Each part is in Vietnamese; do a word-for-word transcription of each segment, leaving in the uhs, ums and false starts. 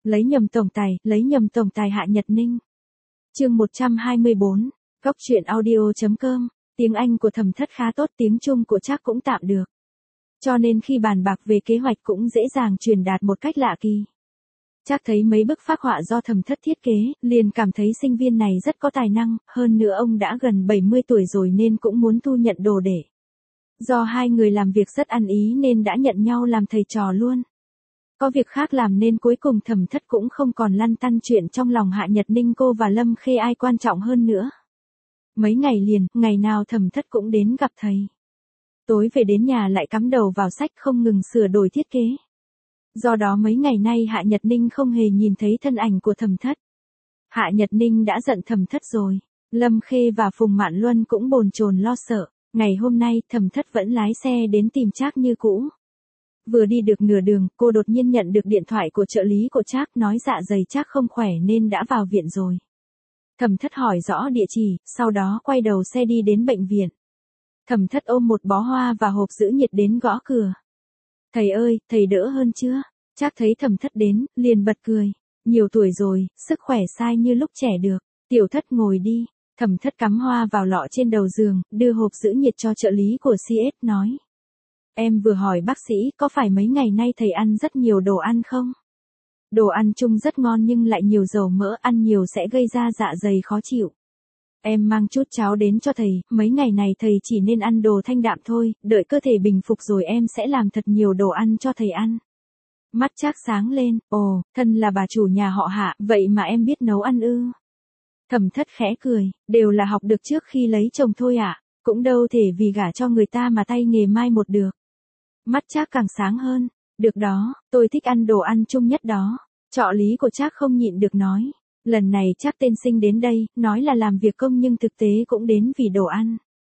Lấy nhầm tổng tài, lấy nhầm tổng tài Hạ Nhật Ninh. Chương một trăm hai mươi bốn, Góc truyện audio.com, tiếng Anh của Thẩm Thất khá tốt, tiếng Trung của Trác cũng tạm được. Cho nên khi bàn bạc về kế hoạch cũng dễ dàng truyền đạt một cách lạ kỳ. Trác thấy mấy bức phác họa do Thẩm Thất thiết kế, liền cảm thấy sinh viên này rất có tài năng, hơn nữa ông đã gần bảy mươi tuổi rồi nên cũng muốn thu nhận đồ để. Do hai người làm việc rất ăn ý nên đã nhận nhau làm thầy trò luôn. Có việc khác làm nên cuối cùng Thẩm Thất cũng không còn lăn tăn chuyện trong lòng Hạ Nhật Ninh cô và Lâm Khê ai quan trọng hơn nữa. Mấy ngày liền, ngày nào Thẩm Thất cũng đến gặp thầy. Tối về đến nhà lại cắm đầu vào sách không ngừng sửa đổi thiết kế. Do đó mấy ngày nay Hạ Nhật Ninh không hề nhìn thấy thân ảnh của Thẩm Thất. Hạ Nhật Ninh đã giận Thẩm Thất rồi. Lâm Khê và Phùng Mạn Luân cũng bồn chồn lo sợ. Ngày hôm nay Thẩm Thất vẫn lái xe đến tìm Trác như cũ. Vừa đi được nửa đường, cô đột nhiên nhận được điện thoại của trợ lý của Trác nói dạ dày Trác không khỏe nên đã vào viện rồi. Thẩm Thất hỏi rõ địa chỉ, sau đó quay đầu xe đi đến bệnh viện. Thẩm Thất ôm một bó hoa và hộp giữ nhiệt đến gõ cửa. Thầy ơi, thầy đỡ hơn chưa? Trác thấy Thẩm Thất đến, liền bật cười. Nhiều tuổi rồi, sức khỏe sai như lúc trẻ được. Tiểu Thất ngồi đi. Thẩm Thất cắm hoa vào lọ trên đầu giường, đưa hộp giữ nhiệt cho trợ lý của xê ét nói. Em vừa hỏi bác sĩ có phải mấy ngày nay thầy ăn rất nhiều đồ ăn không? Đồ ăn chung rất ngon nhưng lại nhiều dầu mỡ, ăn nhiều sẽ gây ra dạ dày khó chịu. Em mang chút cháo đến cho thầy, mấy ngày này thầy chỉ nên ăn đồ thanh đạm thôi, đợi cơ thể bình phục rồi em sẽ làm thật nhiều đồ ăn cho thầy ăn. Mắt Trác sáng lên, ồ, thân là bà chủ nhà họ Hạ, vậy mà em biết nấu ăn ư? Thẩm Thất khẽ cười, đều là học được trước khi lấy chồng thôi ạ, à, cũng đâu thể vì gả cho người ta mà tay nghề mai một được. Mắt Trác càng sáng hơn, được đó, tôi thích ăn đồ ăn chung nhất đó. Trợ lý của Trác không nhịn được nói, lần này Trác tên sinh đến đây, nói là làm việc công nhưng thực tế cũng đến vì đồ ăn.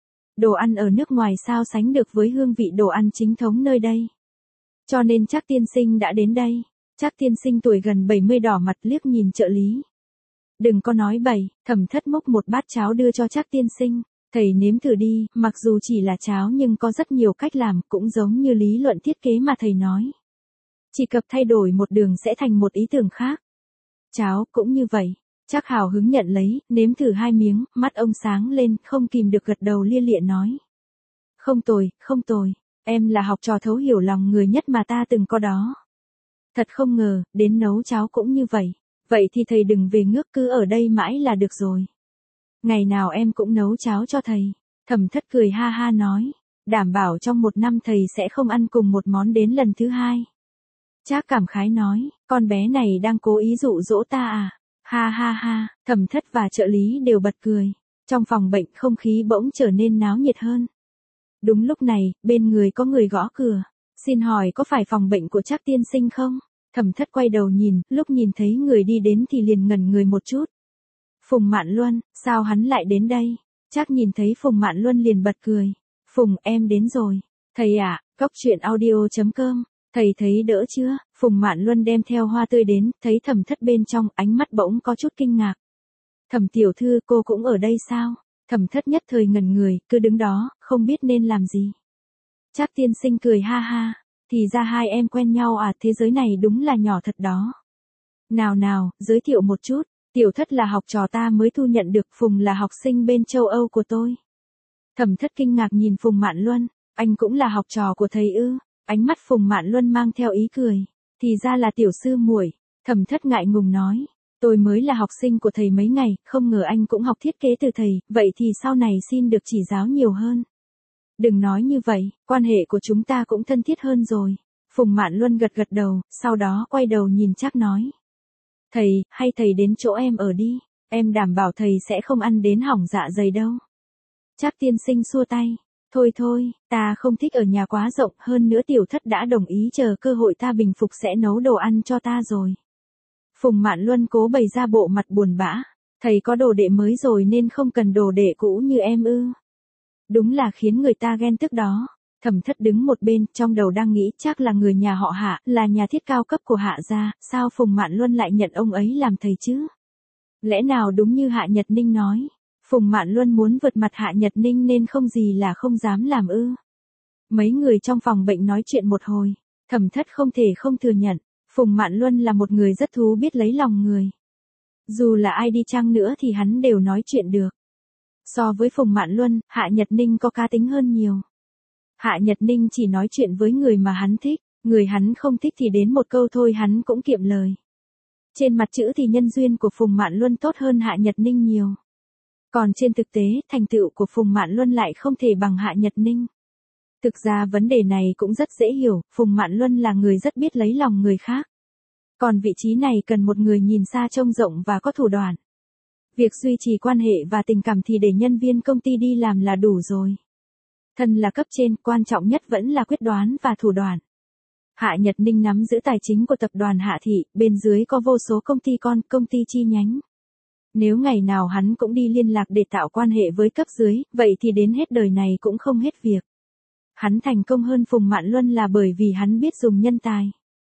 Đồ ăn ở nước ngoài sao sánh được với hương vị đồ ăn chính thống nơi đây. Cho nên Trác tiên sinh đã đến đây. Trác tiên sinh tuổi gần bảy mươi đỏ mặt liếc nhìn trợ lý. Đừng có nói bậy, Thẩm Thất múc một bát cháo đưa cho Trác tiên sinh. Thầy nếm thử đi, mặc dù chỉ là cháo nhưng có rất nhiều cách làm, cũng giống như lý luận thiết kế mà thầy nói. Chỉ cần thay đổi một đường sẽ thành một ý tưởng khác. Cháo cũng như vậy. Trác hào hứng nhận lấy, nếm thử hai miếng, mắt ông sáng lên, không kìm được gật đầu lia lịa nói. Không tồi, không tồi, em là học trò thấu hiểu lòng người nhất mà ta từng có đó. Thật không ngờ, đến nấu cháo cũng như vậy. Vậy thì thầy đừng về nước, cứ ở đây mãi là được rồi. Ngày nào em cũng nấu cháo cho thầy. Thẩm Thất cười ha ha nói. Đảm bảo trong một năm thầy sẽ không ăn cùng một món đến lần thứ hai. Trác cảm khái nói, con bé này đang cố ý dụ dỗ ta à? Ha ha ha, Thẩm Thất và trợ lý đều bật cười. Trong phòng bệnh không khí bỗng trở nên náo nhiệt hơn. Đúng lúc này, bên người có người gõ cửa. Xin hỏi có phải phòng bệnh của Trác tiên sinh không? Thẩm Thất quay đầu nhìn, lúc nhìn thấy người đi đến thì liền ngẩn người một chút. Phùng Mạn Luân, sao hắn lại đến đây? Trác nhìn thấy Phùng Mạn Luân liền bật cười. Phùng, em đến rồi. Thầy ạ, à, Góc truyện audio.com. Thầy thấy đỡ chưa? Phùng Mạn Luân đem theo hoa tươi đến, thấy Thẩm Thất bên trong, ánh mắt bỗng có chút kinh ngạc. Thẩm tiểu thư, cô cũng ở đây sao? Thẩm Thất nhất thời ngẩn người, cứ đứng đó, không biết nên làm gì. Trác tiên sinh cười ha ha. Thì ra hai em quen nhau à, thế giới này đúng là nhỏ thật đó. Nào nào, giới thiệu một chút. Tiểu Thất là học trò ta mới thu nhận được, Phùng là học sinh bên châu Âu của tôi. Thẩm Thất kinh ngạc nhìn Phùng Mạn Luân, anh cũng là học trò của thầy ư? Ánh mắt Phùng Mạn Luân mang theo ý cười. Thì ra là tiểu sư muội. Thẩm Thất ngại ngùng nói, tôi mới là học sinh của thầy mấy ngày, không ngờ anh cũng học thiết kế từ thầy, vậy thì sau này xin được chỉ giáo nhiều hơn. Đừng nói như vậy, quan hệ của chúng ta cũng thân thiết hơn rồi. Phùng Mạn Luân gật gật đầu, sau đó quay đầu nhìn Trác nói. Thầy, hay thầy đến chỗ em ở đi, em đảm bảo thầy sẽ không ăn đến hỏng dạ dày đâu. Trác tiên sinh xua tay. Thôi thôi, ta không thích ở nhà quá rộng, hơn nữa Tiểu Thất đã đồng ý chờ cơ hội ta bình phục sẽ nấu đồ ăn cho ta rồi. Phùng Mạn Luân cố bày ra bộ mặt buồn bã. Thầy có đồ đệ mới rồi nên không cần đồ đệ cũ như em ư? Đúng là khiến người ta ghen tức đó. Thẩm Thất đứng một bên, trong đầu đang nghĩ chắc là người nhà họ Hạ, là nhà thiết cao cấp của Hạ gia, sao Phùng Mạn Luân lại nhận ông ấy làm thầy chứ? Lẽ nào đúng như Hạ Nhật Ninh nói, Phùng Mạn Luân muốn vượt mặt Hạ Nhật Ninh nên không gì là không dám làm ư? Mấy người trong phòng bệnh nói chuyện một hồi, Thẩm Thất không thể không thừa nhận, Phùng Mạn Luân là một người rất thú biết lấy lòng người. Dù là ai đi chăng nữa thì hắn đều nói chuyện được. So với Phùng Mạn Luân, Hạ Nhật Ninh có cá tính hơn nhiều. Hạ Nhật Ninh chỉ nói chuyện với người mà hắn thích, người hắn không thích thì đến một câu thôi hắn cũng kiệm lời. Trên mặt chữ thì nhân duyên của Phùng Mạn Luân tốt hơn Hạ Nhật Ninh nhiều. Còn trên thực tế, thành tựu của Phùng Mạn Luân lại không thể bằng Hạ Nhật Ninh. Thực ra vấn đề này cũng rất dễ hiểu, Phùng Mạn Luân là người rất biết lấy lòng người khác. Còn vị trí này cần một người nhìn xa trông rộng và có thủ đoạn. Việc duy trì quan hệ và tình cảm thì để nhân viên công ty đi làm là đủ rồi. Thân là cấp trên, quan trọng nhất vẫn là quyết đoán và thủ đoạn. Hạ Nhật Ninh nắm giữ tài chính của tập đoàn Hạ Thị, bên dưới có vô số công ty con, công ty chi nhánh. Nếu ngày nào hắn cũng đi liên lạc để tạo quan hệ với cấp dưới, vậy thì đến hết đời này cũng không hết việc. Hắn thành công hơn Phùng Mạn Luân là bởi vì hắn biết dùng nhân tài.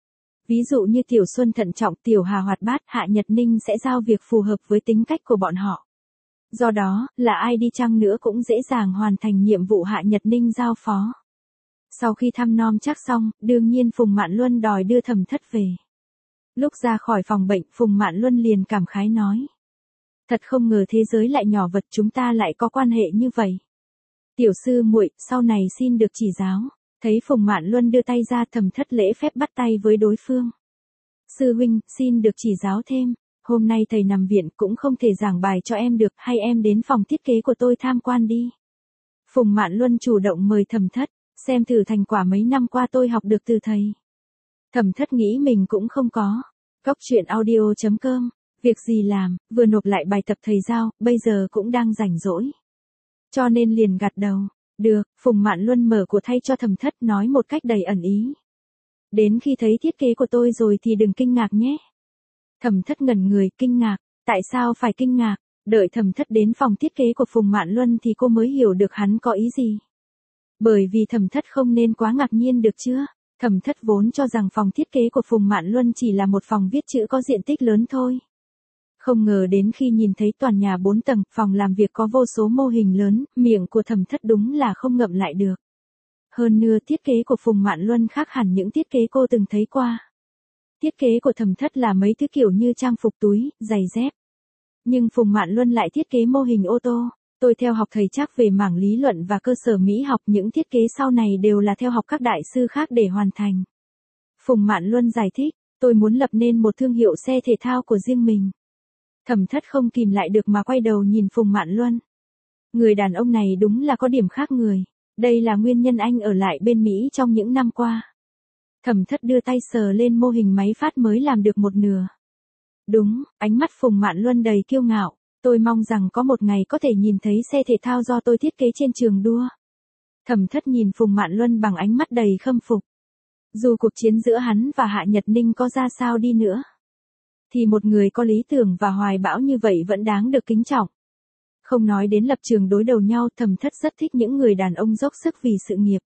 Ví dụ như Tiểu Xuân thận trọng, Tiểu Hà hoạt bát, Hạ Nhật Ninh sẽ giao việc phù hợp với tính cách của bọn họ. Do đó, là ai đi chăng nữa cũng dễ dàng hoàn thành nhiệm vụ Hạ Nhật Ninh giao phó. Sau khi thăm nom chắc xong, đương nhiên Phùng Mạn Luân đòi đưa Thẩm Thất về. Lúc ra khỏi phòng bệnh, Phùng Mạn Luân liền cảm khái nói. Thật không ngờ thế giới lại nhỏ vật, chúng ta lại có quan hệ như vậy. Tiểu sư muội, sau này xin được chỉ giáo. Thấy Phùng Mạn Luân đưa tay ra, Thẩm Thất lễ phép bắt tay với đối phương. Sư huynh, xin được chỉ giáo thêm. Hôm nay thầy nằm viện cũng không thể giảng bài cho em được, hay em đến phòng thiết kế của tôi tham quan đi. Phùng Mạn Luân chủ động mời Thẩm Thất, xem thử thành quả mấy năm qua tôi học được từ thầy. Thẩm Thất nghĩ mình cũng không có. Góc truyện audio chấm com, việc gì làm, vừa nộp lại bài tập thầy giao, bây giờ cũng đang rảnh rỗi. Cho nên liền gật đầu. Được, Phùng Mạn Luân mở của thay cho Thẩm Thất, nói một cách đầy ẩn ý. Đến khi thấy thiết kế của tôi rồi thì đừng kinh ngạc nhé. Thẩm Thất ngẩn người, kinh ngạc, tại sao phải kinh ngạc? Đợi Thẩm Thất đến phòng thiết kế của Phùng Mạn Luân thì cô mới hiểu được hắn có ý gì. Bởi vì Thẩm Thất không nên quá ngạc nhiên được chưa? Thẩm Thất vốn cho rằng phòng thiết kế của Phùng Mạn Luân chỉ là một phòng viết chữ có diện tích lớn thôi. Không ngờ đến khi nhìn thấy toàn nhà bốn tầng, phòng làm việc có vô số mô hình lớn, miệng của Thẩm Thất đúng là không ngậm lại được. Hơn nữa thiết kế của Phùng Mạn Luân khác hẳn những thiết kế cô từng thấy qua. Thiết kế của Thẩm Thất là mấy thứ kiểu như trang phục, túi, giày dép. Nhưng Phùng Mạn Luân lại thiết kế mô hình ô tô. Tôi theo học thầy Trác về mảng lý luận và cơ sở mỹ học, những thiết kế sau này đều là theo học các đại sư khác để hoàn thành. Phùng Mạn Luân giải thích, tôi muốn lập nên một thương hiệu xe thể thao của riêng mình. Thẩm Thất không kìm lại được mà quay đầu nhìn Phùng Mạn Luân. Người đàn ông này đúng là có điểm khác người. Đây là nguyên nhân anh ở lại bên Mỹ trong những năm qua. Thẩm Thất đưa tay sờ lên mô hình máy phát mới làm được một nửa. Đúng, ánh mắt Phùng Mạn Luân đầy kiêu ngạo. Tôi mong rằng có một ngày có thể nhìn thấy xe thể thao do tôi thiết kế trên trường đua. Thẩm Thất nhìn Phùng Mạn Luân bằng ánh mắt đầy khâm phục. Dù cuộc chiến giữa hắn và Hạ Nhật Ninh có ra sao đi nữa, thì một người có lý tưởng và hoài bão như vậy vẫn đáng được kính trọng. Không nói đến lập trường đối đầu nhau, Thẩm Thất rất thích những người đàn ông dốc sức vì sự nghiệp.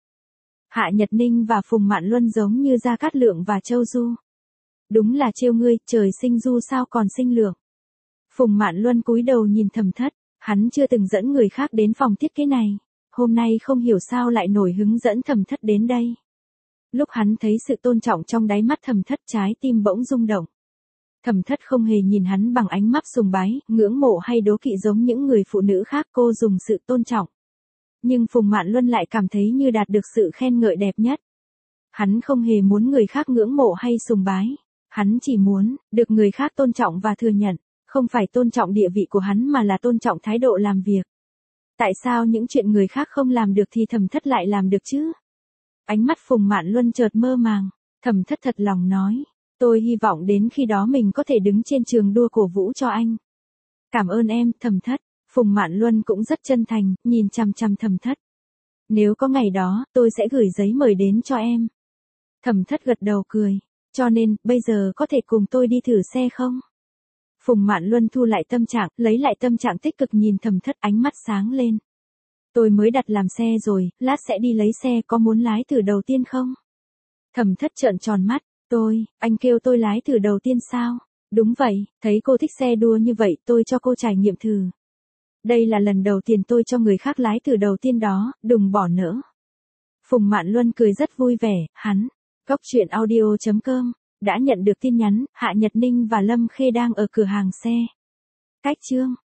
Hạ Nhật Ninh và Phùng Mạn Luân giống như Gia Cát Lượng và Châu Du. Đúng là trêu ngươi, trời sinh du sao còn sinh lượng. Phùng Mạn Luân cúi đầu nhìn Thẩm Thất, hắn chưa từng dẫn người khác đến phòng thiết kế này, hôm nay không hiểu sao lại nổi hứng dẫn Thẩm Thất đến đây. Lúc hắn thấy sự tôn trọng trong đáy mắt Thẩm Thất, trái tim bỗng rung động. Thẩm Thất không hề nhìn hắn bằng ánh mắt sùng bái, ngưỡng mộ hay đố kỵ giống những người phụ nữ khác, cô dùng sự tôn trọng. Nhưng Phùng Mạn Luân lại cảm thấy như đạt được sự khen ngợi đẹp nhất. Hắn không hề muốn người khác ngưỡng mộ hay sùng bái, hắn chỉ muốn được người khác tôn trọng và thừa nhận, không phải tôn trọng địa vị của hắn mà là tôn trọng thái độ làm việc. Tại sao những chuyện người khác không làm được thì Thẩm Thất lại làm được chứ? Ánh mắt Phùng Mạn Luân chợt mơ màng, Thẩm Thất thật lòng nói, tôi hy vọng đến khi đó mình có thể đứng trên trường đua cổ vũ cho anh. Cảm ơn em, Thẩm Thất. Phùng Mạn Luân cũng rất chân thành, nhìn chằm chằm Thẩm Thất. Nếu có ngày đó, tôi sẽ gửi giấy mời đến cho em. Thẩm Thất gật đầu cười, cho nên, bây giờ có thể cùng tôi đi thử xe không? Phùng Mạn Luân thu lại tâm trạng, lấy lại tâm trạng tích cực nhìn Thẩm Thất, ánh mắt sáng lên. Tôi mới đặt làm xe rồi, lát sẽ đi lấy xe, có muốn lái thử đầu tiên không? Thẩm Thất trợn tròn mắt, tôi, anh kêu tôi lái thử đầu tiên sao? Đúng vậy, thấy cô thích xe đua như vậy, tôi cho cô trải nghiệm thử. Đây là lần đầu tiên tôi cho người khác lái thử đầu tiên đó, đừng bỏ nỡ. Phùng Mạn Luân cười rất vui vẻ, hắn. Góc truyện audio chấm com Đã nhận được tin nhắn, Hạ Nhật Ninh và Lâm Khê đang ở cửa hàng xe. Cách Chương.